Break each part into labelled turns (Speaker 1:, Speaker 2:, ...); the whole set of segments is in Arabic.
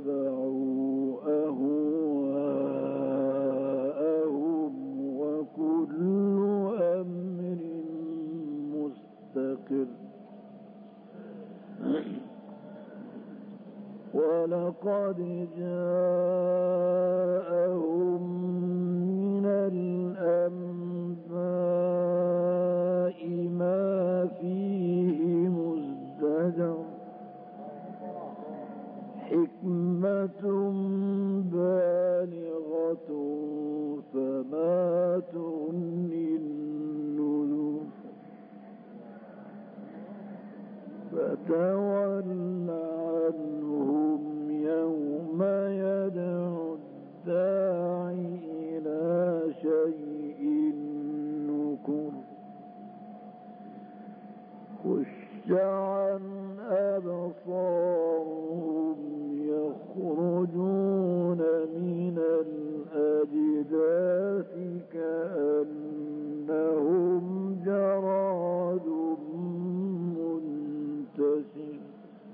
Speaker 1: واتبعوا أهواءهم وكل أمر مستقر. ولقد جاءهم من الأنباء ما فيه مزدجر حكمة بالغة فما تغني النذر فتول عنهم يوم يدعو الداعي إلى شيء نكر خش عن أبصارهم يخرجون من الأجداث كأنهم جراد منتشر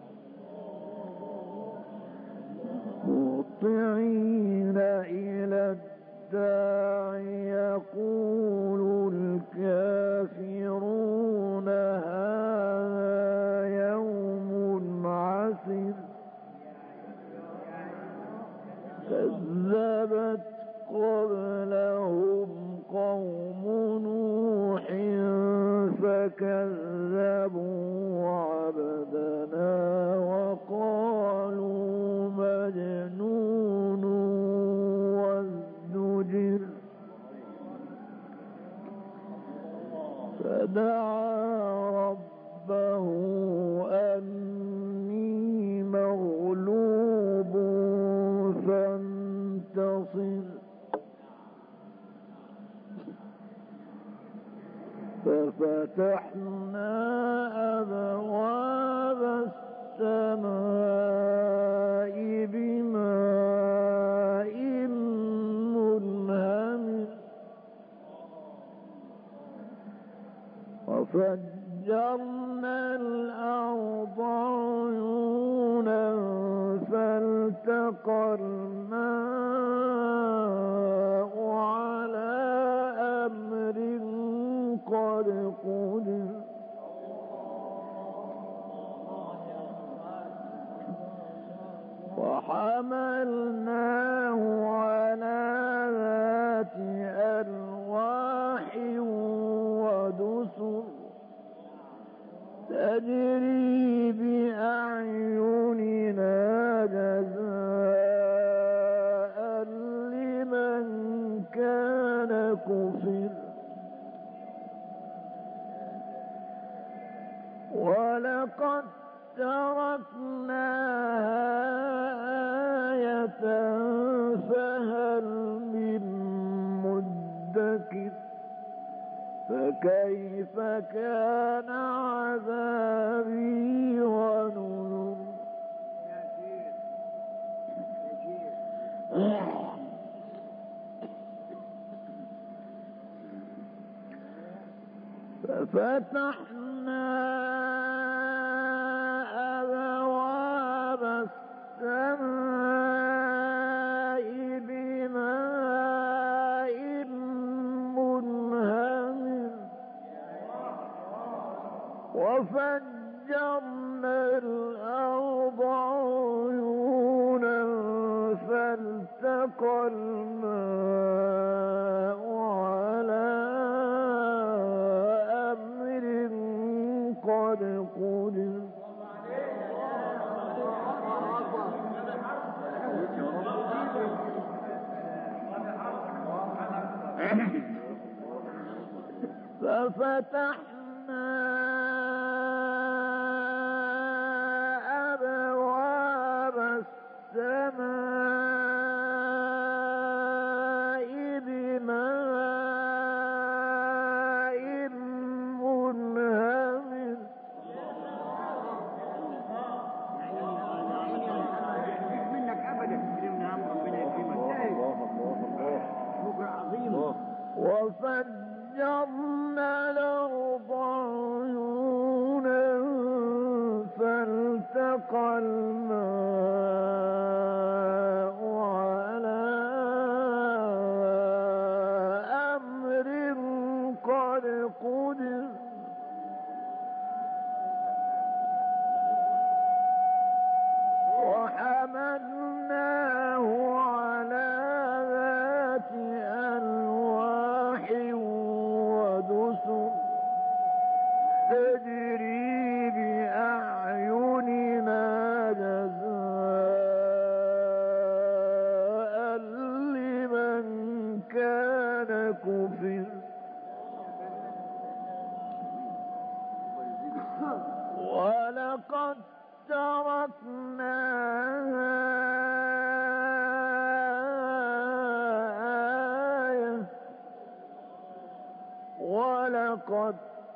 Speaker 1: مهطعين إلى الداعي يقول الكافرون هذا يوم عسر كذبت قبلهم قوم نوح فكذبوا عبدنا وقالوا مجنون وازدجر فدعا ربه أني مغلوب فانتصر ففتحنا أبواب السماء بماء منهمر وفجرنا الأرض عيونا فالتقى الماء على أمر قد قدر وحملناه على ذات ألواح ودسر تجري بأعيننا جزاء لمن كان كفر ولقد تركناها آية فهل من مدكر فكيف كان عذابي ونذر ففتحنا أبواب السماء بماء منهمر وفجرنا الأرض عيونا فالتقى الماء على أمر قد قدر ففتحنا أبواب السماء بماء منهمر
Speaker 2: منك أبدا كلمنا عم ربنا يكرمك
Speaker 1: وفجرنا الأرض عيونا فالتقى الماء كفر ولقد تركناها آية ولقد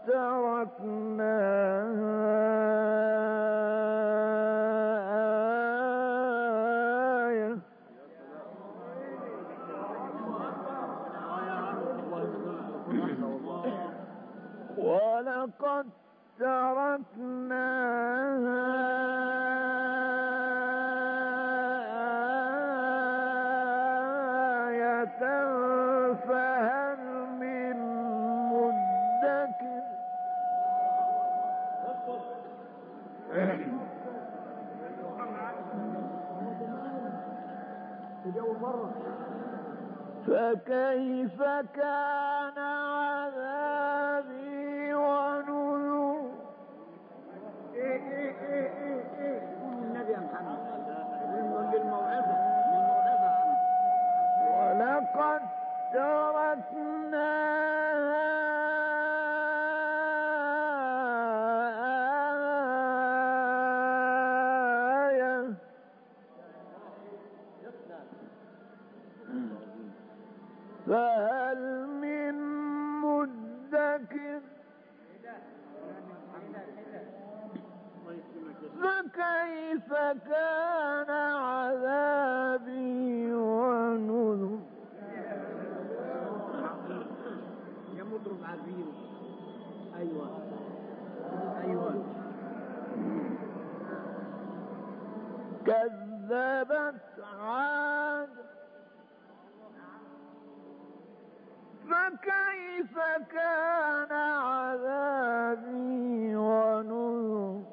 Speaker 1: تركناها آية ولقد تركناها آية فهل من مدكر فكيف كان عذابي ونذر
Speaker 2: قولوا النبي يا محمد للموعظة
Speaker 1: ولقد تركناها آية فهل من مدكر فكيف كان عذابي ونذر
Speaker 2: يا مضرب عبير. ايوه
Speaker 1: كذبت عاد فكيف كان عذابي ونذر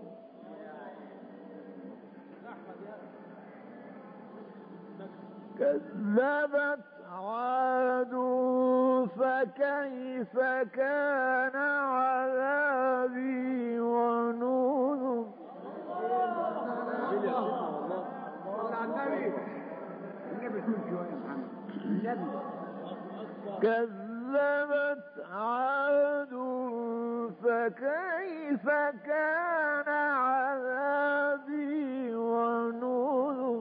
Speaker 1: كذبت عاد فكيف كان عذابي ونذر
Speaker 2: النبي كل شوية يا محمد النبي
Speaker 1: كذبت عاد فكيف كان عذابي ونذر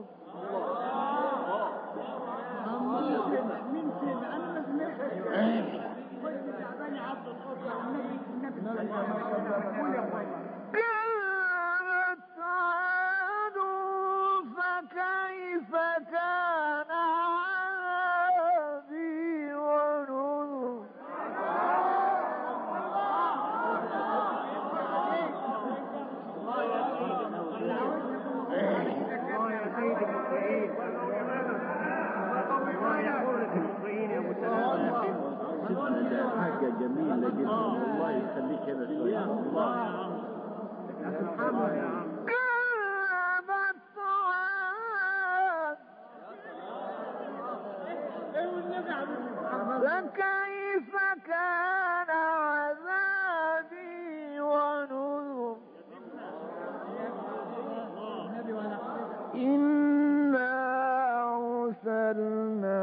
Speaker 2: مين سمع؟ انا ما سمعتش. كنت تعبان يا عبد القادر النبي قول يا اخويا.
Speaker 1: كذبت عاد فكيف كان عذابي ونذر
Speaker 2: الله يا سيد المطيعين. الله يا حرة المطيعين يا مسلم.
Speaker 3: حاجة جميلة جدا والله يخليك هنا شوية الله
Speaker 2: سبحان الله يا عم.
Speaker 1: كذبت عاد فكيف كان عذابي ونذر إنا أرسلنا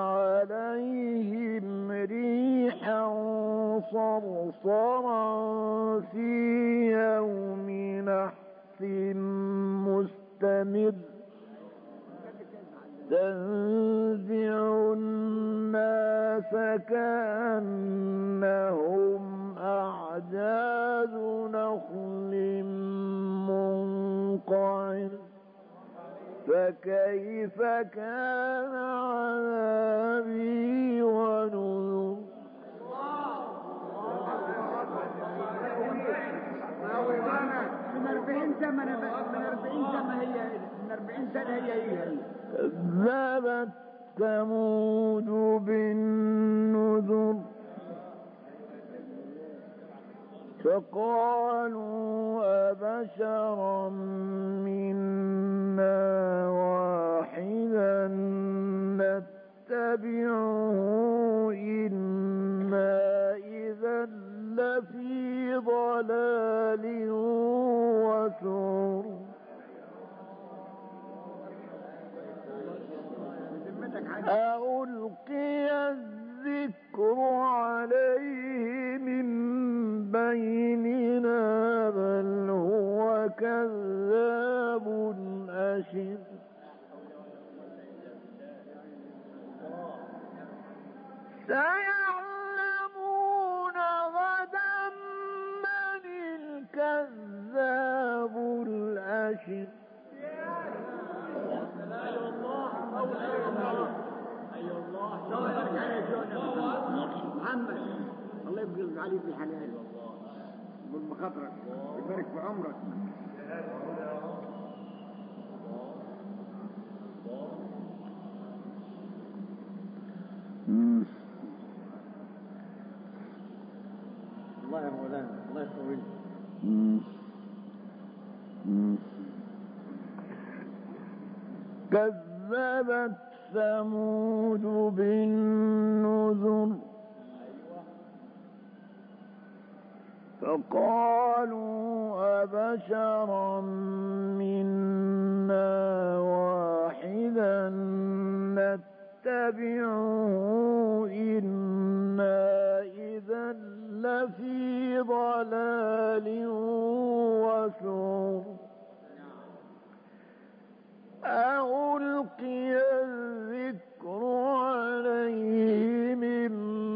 Speaker 1: عليهم ريحا صرصرا في يوم نحس مستمر تنزع الناس كأنهم أعجاز نخل منقعر فكيف كان عذابي ونذر
Speaker 2: من 40 سنة هي
Speaker 1: كذبت ثمود بالنذر فقالوا أبشرا منا واحدا نتبعه إنا إذا لفي ضلال وسعر ألقي الذكر عليه من بيننا بل هو كذاب أشر سيعلمون غدا من الكذاب الأشر.
Speaker 2: محمد الله يبارك عليك في حلال من بخاطرك يبارك في عمرك. الله يا مولانا الله يقويك.
Speaker 1: كذبت ثمود بالنذر فقالوا أبشرا منا واحدا نتبعه إنا إذا لفي ضلال وسعر. ألقي الذكر عليه من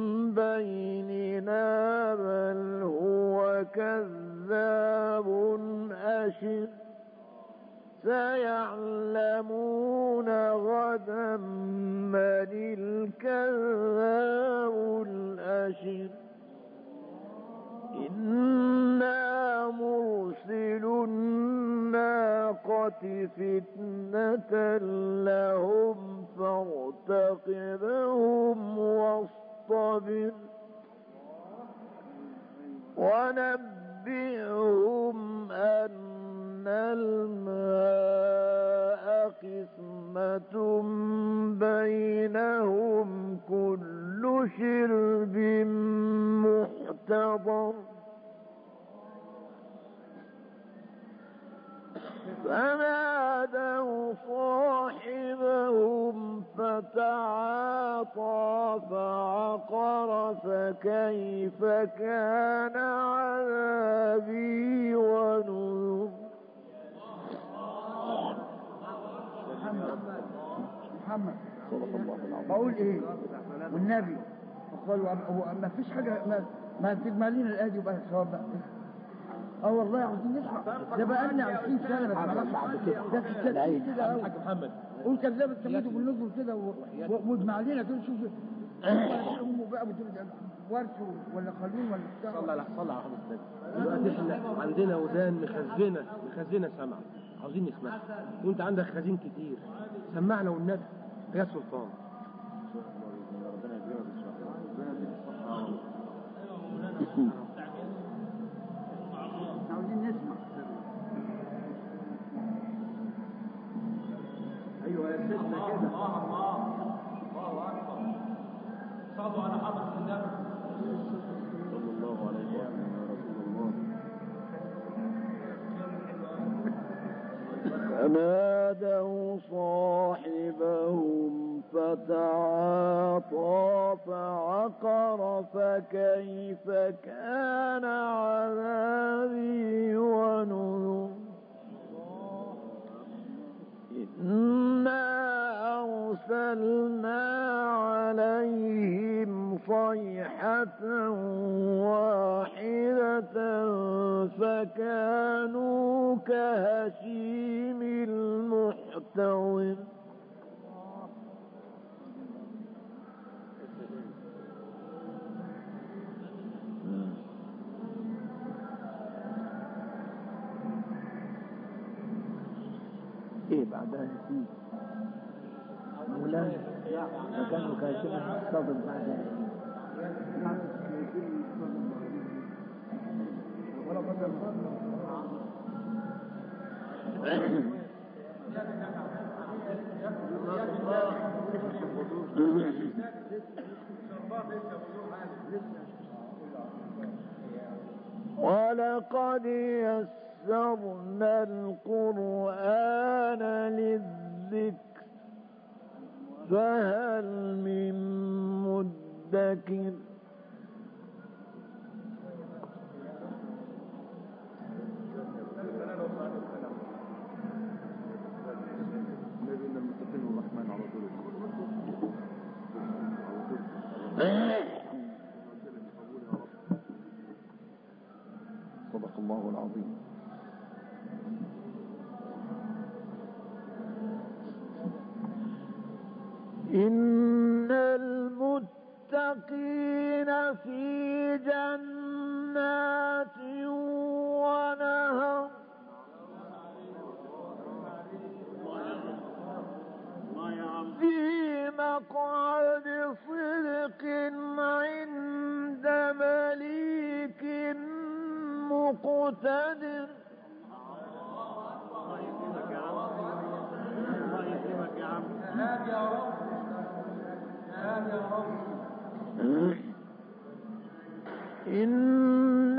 Speaker 1: بيننا بل هو كذاب أشر سيعلمون غدا من الكذاب الأشر. إنا مرسل الناقة فتنة لهم فارتقبهم واصطبر ونبئهم أن الماء قسمة بينهم كل شرب محتضر. فنادوا صاحبهم فتعاطى فعقر فكيف كان عذابي ونذر.
Speaker 2: محمد بقول ايه والنبي قالوا ما فيش حاجه ما تجمعلينا الايه دي وبقى الثواب بقى. والله عاوزين نسمع ده بقى لنا 20 سنه بس خلاص ده كتير كده قوي.
Speaker 4: محمد
Speaker 2: قول كذاب ثمود بالنذر كده واجمع لنا كده نشوف هم بقى ورث ولا خلون ولا بتاع.
Speaker 4: صلى على حضرتك. دلوقتي احنا عندنا ودان مخزنه سمع عاوزين نسمعها وانت عندك خزين كتير سمعنا والنبي يا سلطان.
Speaker 2: عاوزين نسمع. ايوه يا سيدنا كده. الله اكبر. صلوا على حضرة النبي
Speaker 3: صلى الله عليه وسلم يا رسول الله.
Speaker 1: فنادوا صاحبهم فتعاطى فعقر فكيف كان عذابي ونذر. إنا أرسلنا عليهم صيحة واحدة فكانوا كهشيم المحتضر.
Speaker 3: ايه بعدها نسيت مولانا فكانوا كاشفين الصدر بعدها
Speaker 1: ولقد يسرنا القرآن للذكر فهل من مدكر. مدكر
Speaker 2: صدق الله العظيم.
Speaker 1: إن المتقين في جنات ونهر في مقعد صدق عند مليك مقتدر. إن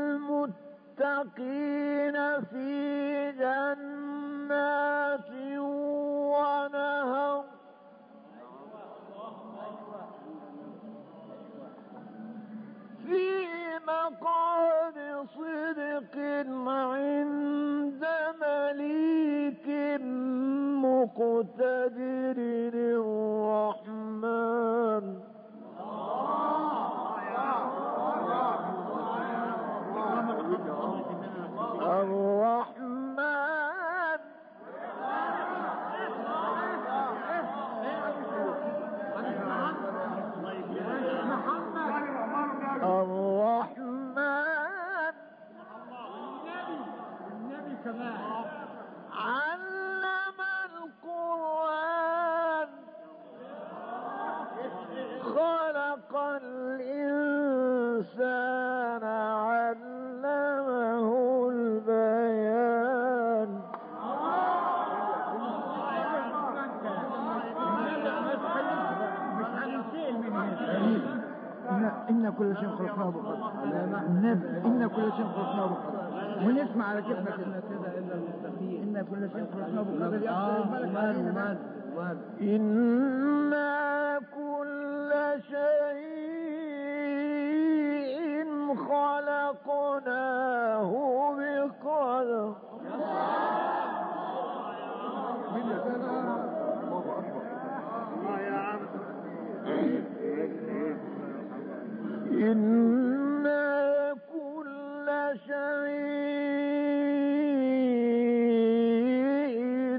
Speaker 1: المتقين في جنات ونهر في مقعد صدق عند مليك مقتدر الرحمن. الرحمن الرحمن
Speaker 2: النبي كمان
Speaker 1: علم القرآن خلق الإنسان علمه البيان.
Speaker 2: إن كل شيء خلقناه بقدر. النبي إن كل شيء خلقناه بقدر. ونسمع على كيفنا كده. إن كل شيء خلقناه بقدر.
Speaker 1: إنا كل شيء خلقناه بقدر. إنا كل شيء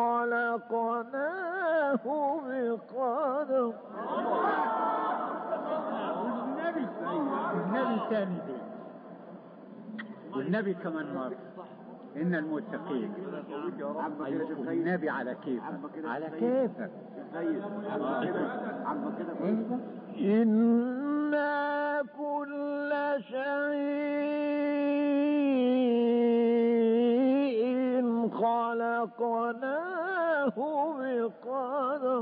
Speaker 1: خلقناه بقدر.
Speaker 3: النبي ثاني دي والنبي كمان مرة. إن المتقين النبي على كيفك على كيفك.
Speaker 1: إنا كل شيء خلقناه بقدر.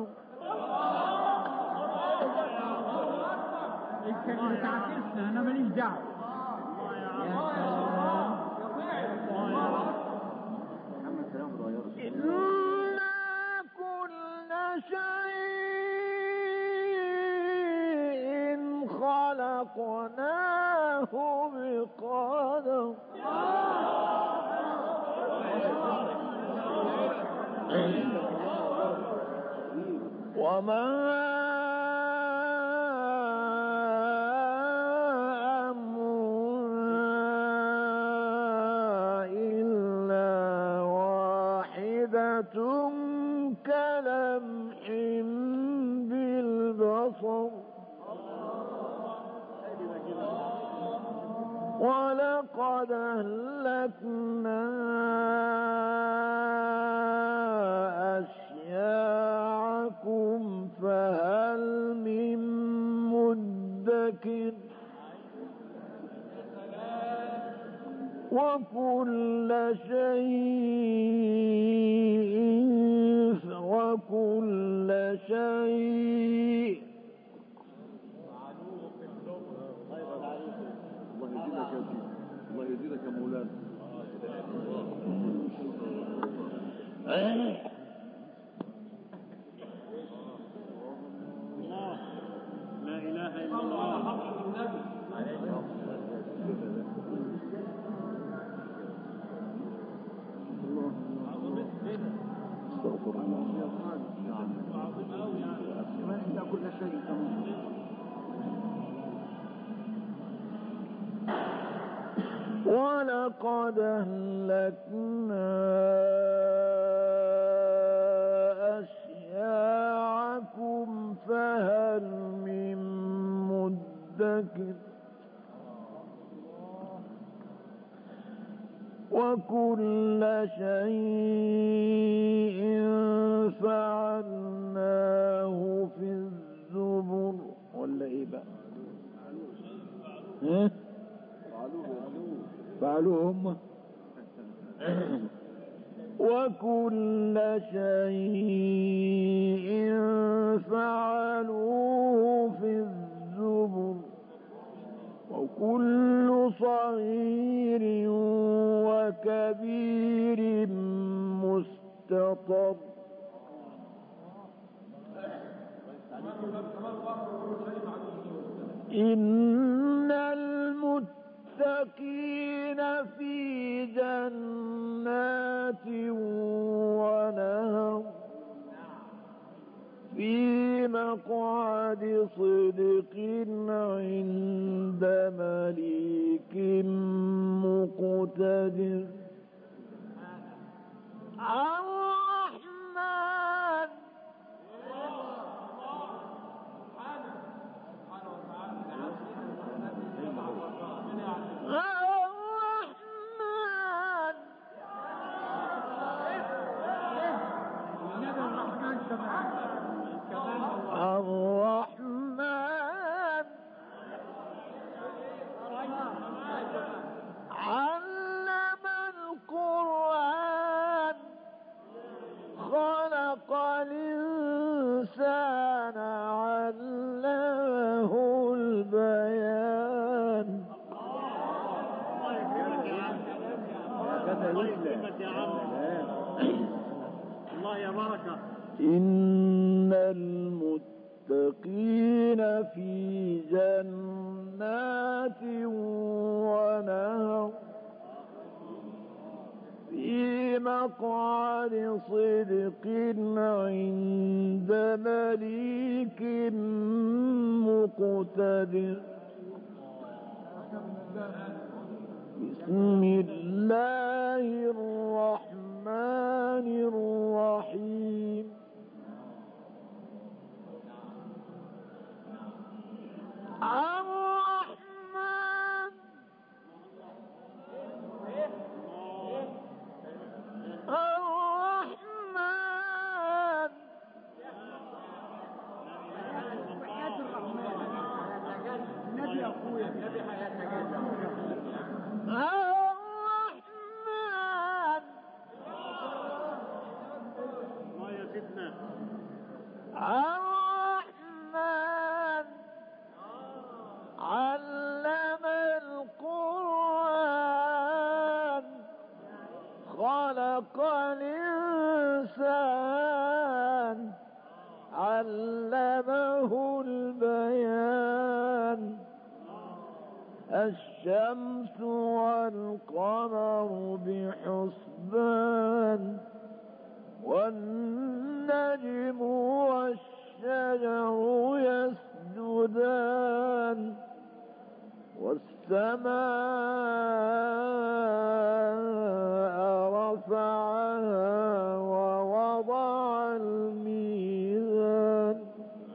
Speaker 3: انت اللي بتعكسنا، انا ماليش دعوه.
Speaker 1: إنا كل شيء خلقناه بقدر. وما أمرنا إلا واحدة كلمح بالبصر. ولقد أهلكنا أشياعكم فهل من مدكر. وكل شيء
Speaker 5: الله يزيدك يا مولانا.
Speaker 6: لا إله
Speaker 2: كمان انت كل شيء كمان.
Speaker 1: ولقد أهلكنا أشياعكم فهل من مدكر وكل شيء فعلناه في الزبر. ولا ايه بقى؟ فعلوه هم. وكل شيء فعلوه في الزبر وكل صغير وكبير مستطر. إن المتقين في جنات ونهر في مقعد صدق عند مليك مقتدر. الرحمن الرحمن علم القرآن خلق الإنسان علمه البيان.
Speaker 3: الله يا بركة.
Speaker 1: إن المتقين في جنات ونهر في مقعد صدق عند مليك مقتدر. بسم الله الرحمن الرحيم. الرحمن الرحمن
Speaker 2: النبي يا اخويا النبي حياتك
Speaker 1: الرحمن
Speaker 3: الله يا سيدنا.
Speaker 1: الرحمن علم القرآن خلق الإنسان علمه البيان. الشمس والقمر بحسبان والنجم والشجر يسجدان والسماء رفعها ووضع الميزان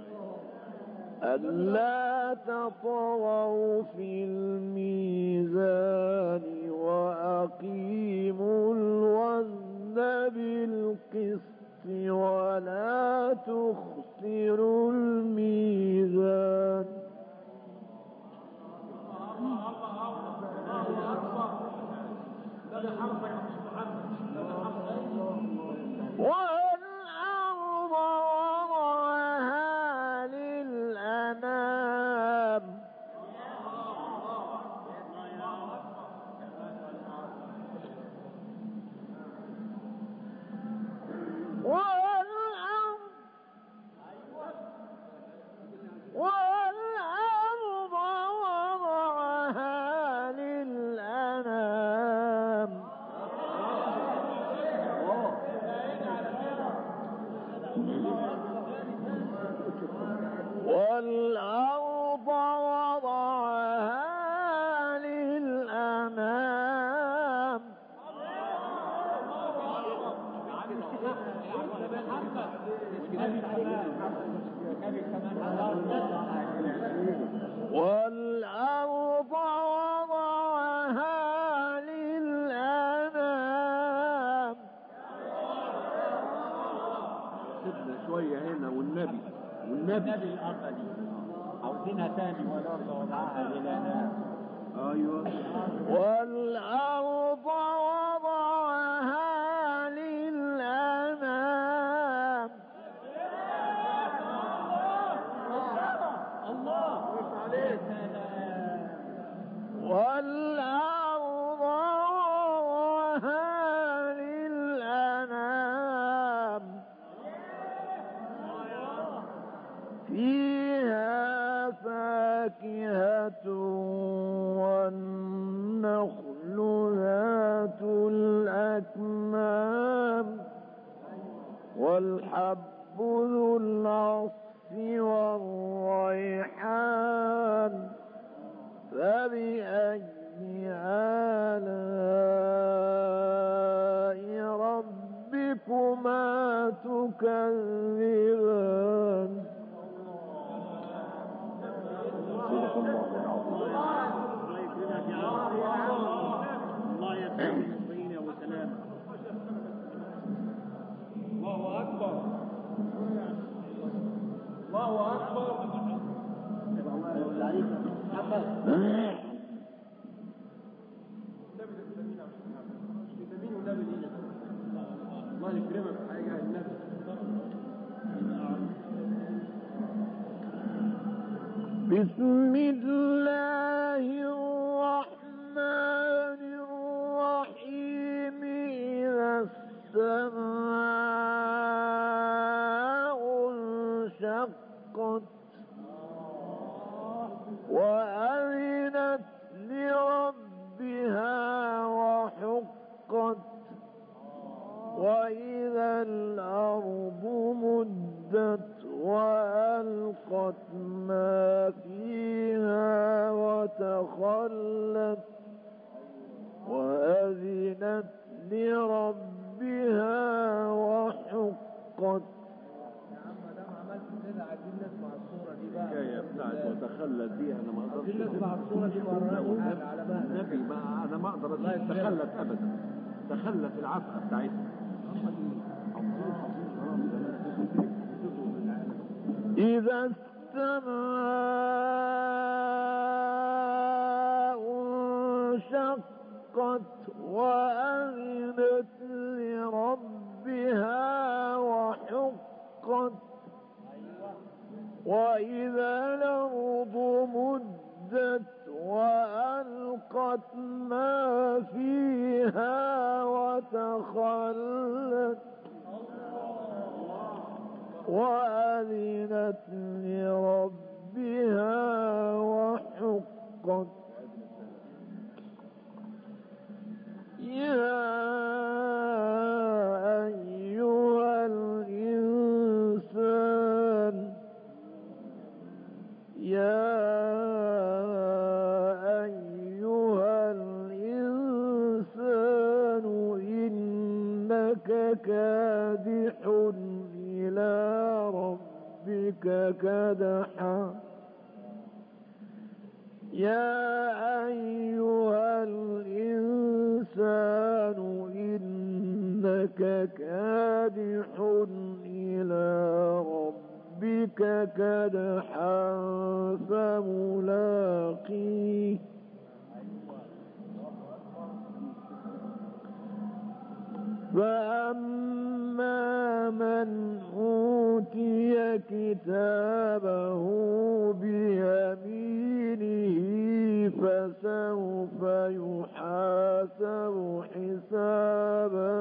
Speaker 1: ألا تطغوا في الميزان وأقيموا الوزن بالقسط ولا تخسروا الميزان. والأرض وضعها للأنام والأرض والأرض وضعها للأنام والأرض وضعها للأنام
Speaker 5: سيبنا شوية هنا والنبي
Speaker 3: الأرض دي عاوزينها تاني، والأرض وضعها للأنام.
Speaker 5: ايوه
Speaker 1: والأرض وضعها للأنام والأرض وضعها للأنام فيها فاكهة والنخل ذات الأكمام والحب ذو العصف والريحان فبأي آلاء ربكما تكذبان
Speaker 5: صدق الله العظيم.
Speaker 3: الله يسلمك الطين وسلامة. الله أكبر الله أكبر.
Speaker 4: الله يكرمك حاجة النبي.
Speaker 1: بسم الله الرحمن الرحيم إذا السماء انشقت وأذنت لربها وحقت وإذا الأرض مدت وألقت ما فيها وتخلت وأذنت لربها وحقت.
Speaker 5: الحكاية بتاعت وتخلت دي انا ما اقدرش
Speaker 4: نسمع الصورة دي مرة على
Speaker 5: النبي ما انا ما اقدر تخلت ابدا، تخلت العفة بتاعتها.
Speaker 1: إذا السماء انشقت وأذنت لربها وحقت وإذا الأرض مدت وألقت ما فيها وتخلت وأذنت لربها وحقت. يا أيها الإنسان يا أيها الإنسان إنك كادح إلى ربك كدحا. يا أيها الإنسان إنك كادح إلى ربك كدحا فملاقيه فأما من أوتي كتابه بيمينه فسوف يحاسب حسابا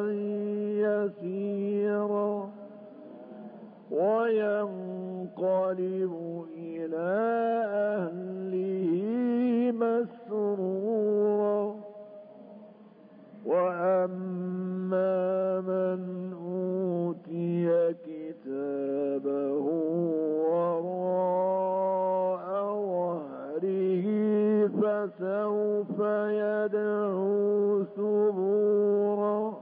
Speaker 1: يسيرا وينقلب إلى أهله مسرورا. وأما من أوتي كتابه سوف يدعو ثبورا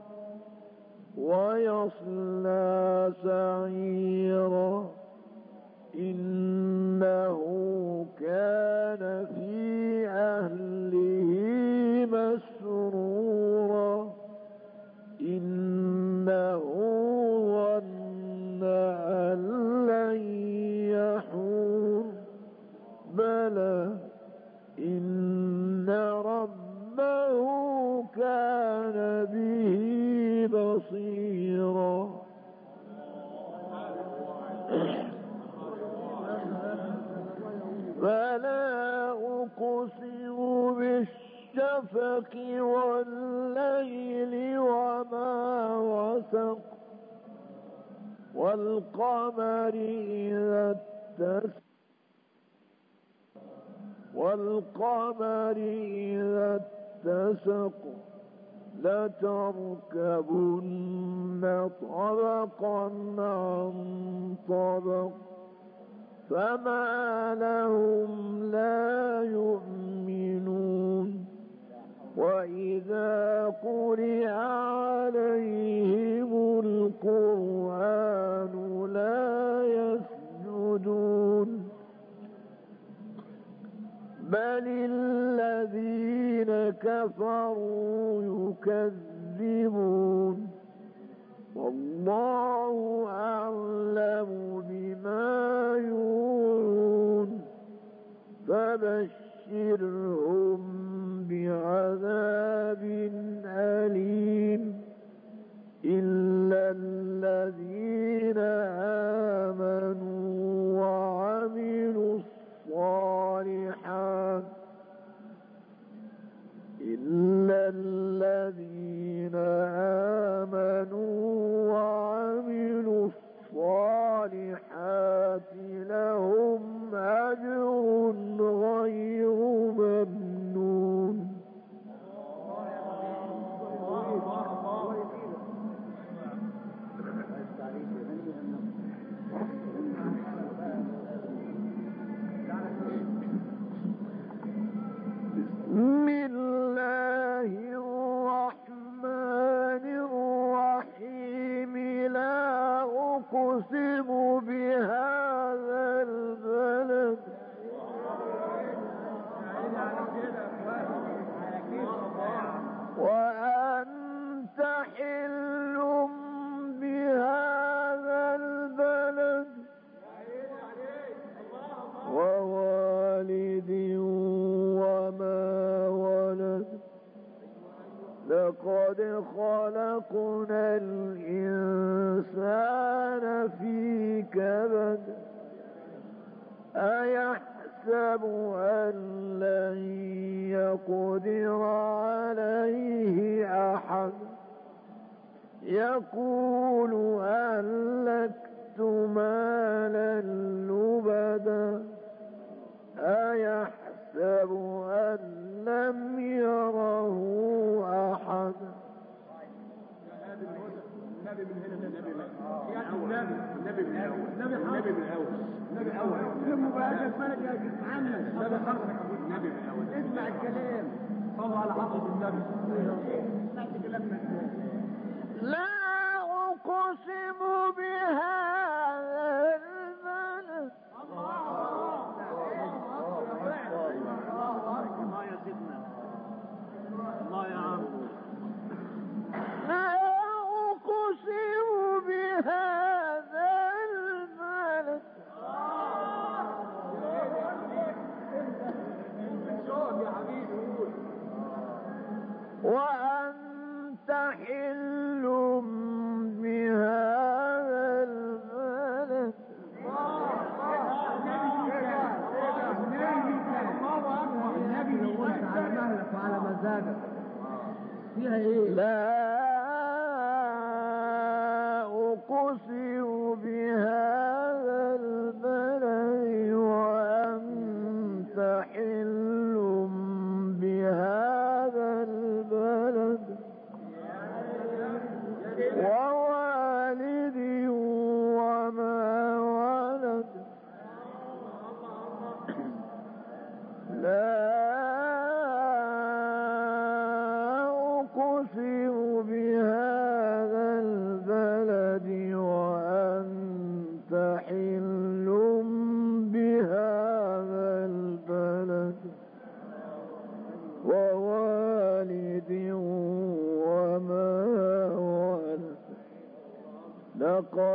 Speaker 1: ويصلى سعيرا إنه كان في أهله مسرورا إنه ظن أن لن يحور بلى إن ربه كان به بصيرا فلا أقسم بالشفق والليل وما وسق والقمر إذا اتسق لتركبن طبقا عن طبق فما لهم لا يؤمنون وإذا قرئ عليهم القرآن لا يسجدون بل الذين كفروا يكذبون والله أعلم بما يوعون فبشرهم بعذاب أليم إلا الذين آمنوا وعملوا الصالحات إلا الذين آمنوا وعملوا الصالحات لهم أجر غير ممنون بسم الله الرحمن الرحيم لا أقسم بهذا البلد وأنت حل بهذا البلد ووالد وما ولد لقد خلقنا الإنسان في كبد أيحسب أن لن يقدر عليه أحد يقول أهلكت مالا لبدا أيحسب أن لم يره أحد
Speaker 2: اسمع الكلام صلوا على حضرة النبي
Speaker 1: لا أقسم بهذا البلد
Speaker 5: الله يا سيدنا الله يا عم
Speaker 1: لا أقسم بهذا البلد وأنت حل بهذا البلد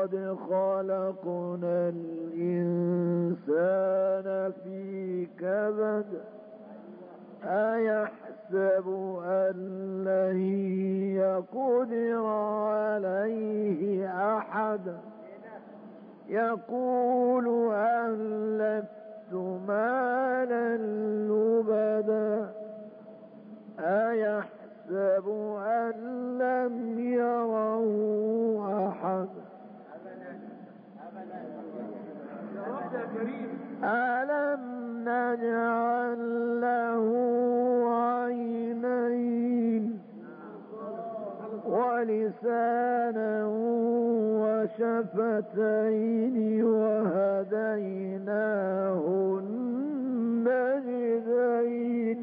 Speaker 1: ولقد خلقنا الإنسان في كبد أيحسب أن لن يقدر عليه أحد يقول أهلكت مالا لبدا أيحسب أن لم يره أحد ألم نجعل له عينين ولسانا وشفتين وهديناه النجدين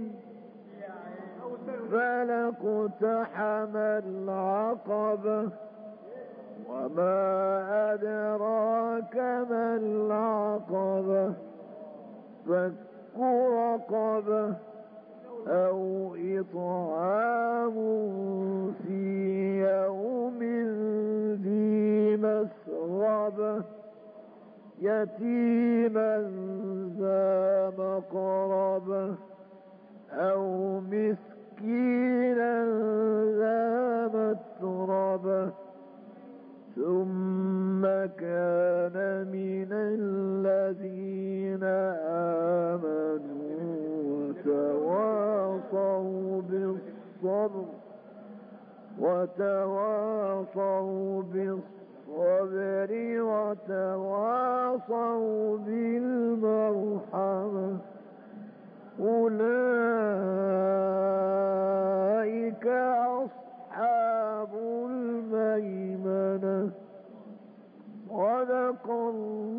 Speaker 1: فلاقتحم العقبة وما أدراك ما العقبة فك رقبة أو إطعام في يوم ذي مسغبة يتيما ذا مقربة أو مسكينا ذا متربة ثم كان من الذين آمنوا وتواصوا بالصبر وتواصوا بالمرحمة أولئك أصحاب الميمنة صدق الله